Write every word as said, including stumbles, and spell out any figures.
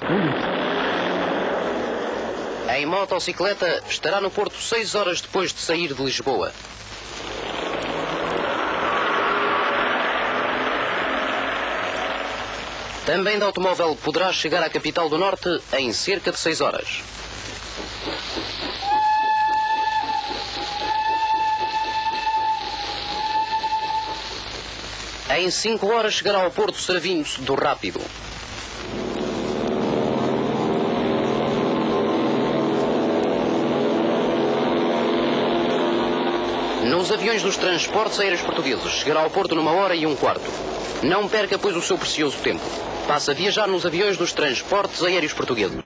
Em motocicleta, estará no Porto seis horas depois de sair de Lisboa. Também de automóvel poderá chegar à capital do Norte em cerca de seis horas. Em cinco horas chegará ao Porto servindo-se do rápido. Nos aviões dos transportes aéreos portugueses, chegará ao Porto numa hora e um quarto. Não perca, pois, o seu precioso tempo. Passa a viajar nos aviões dos transportes aéreos portugueses.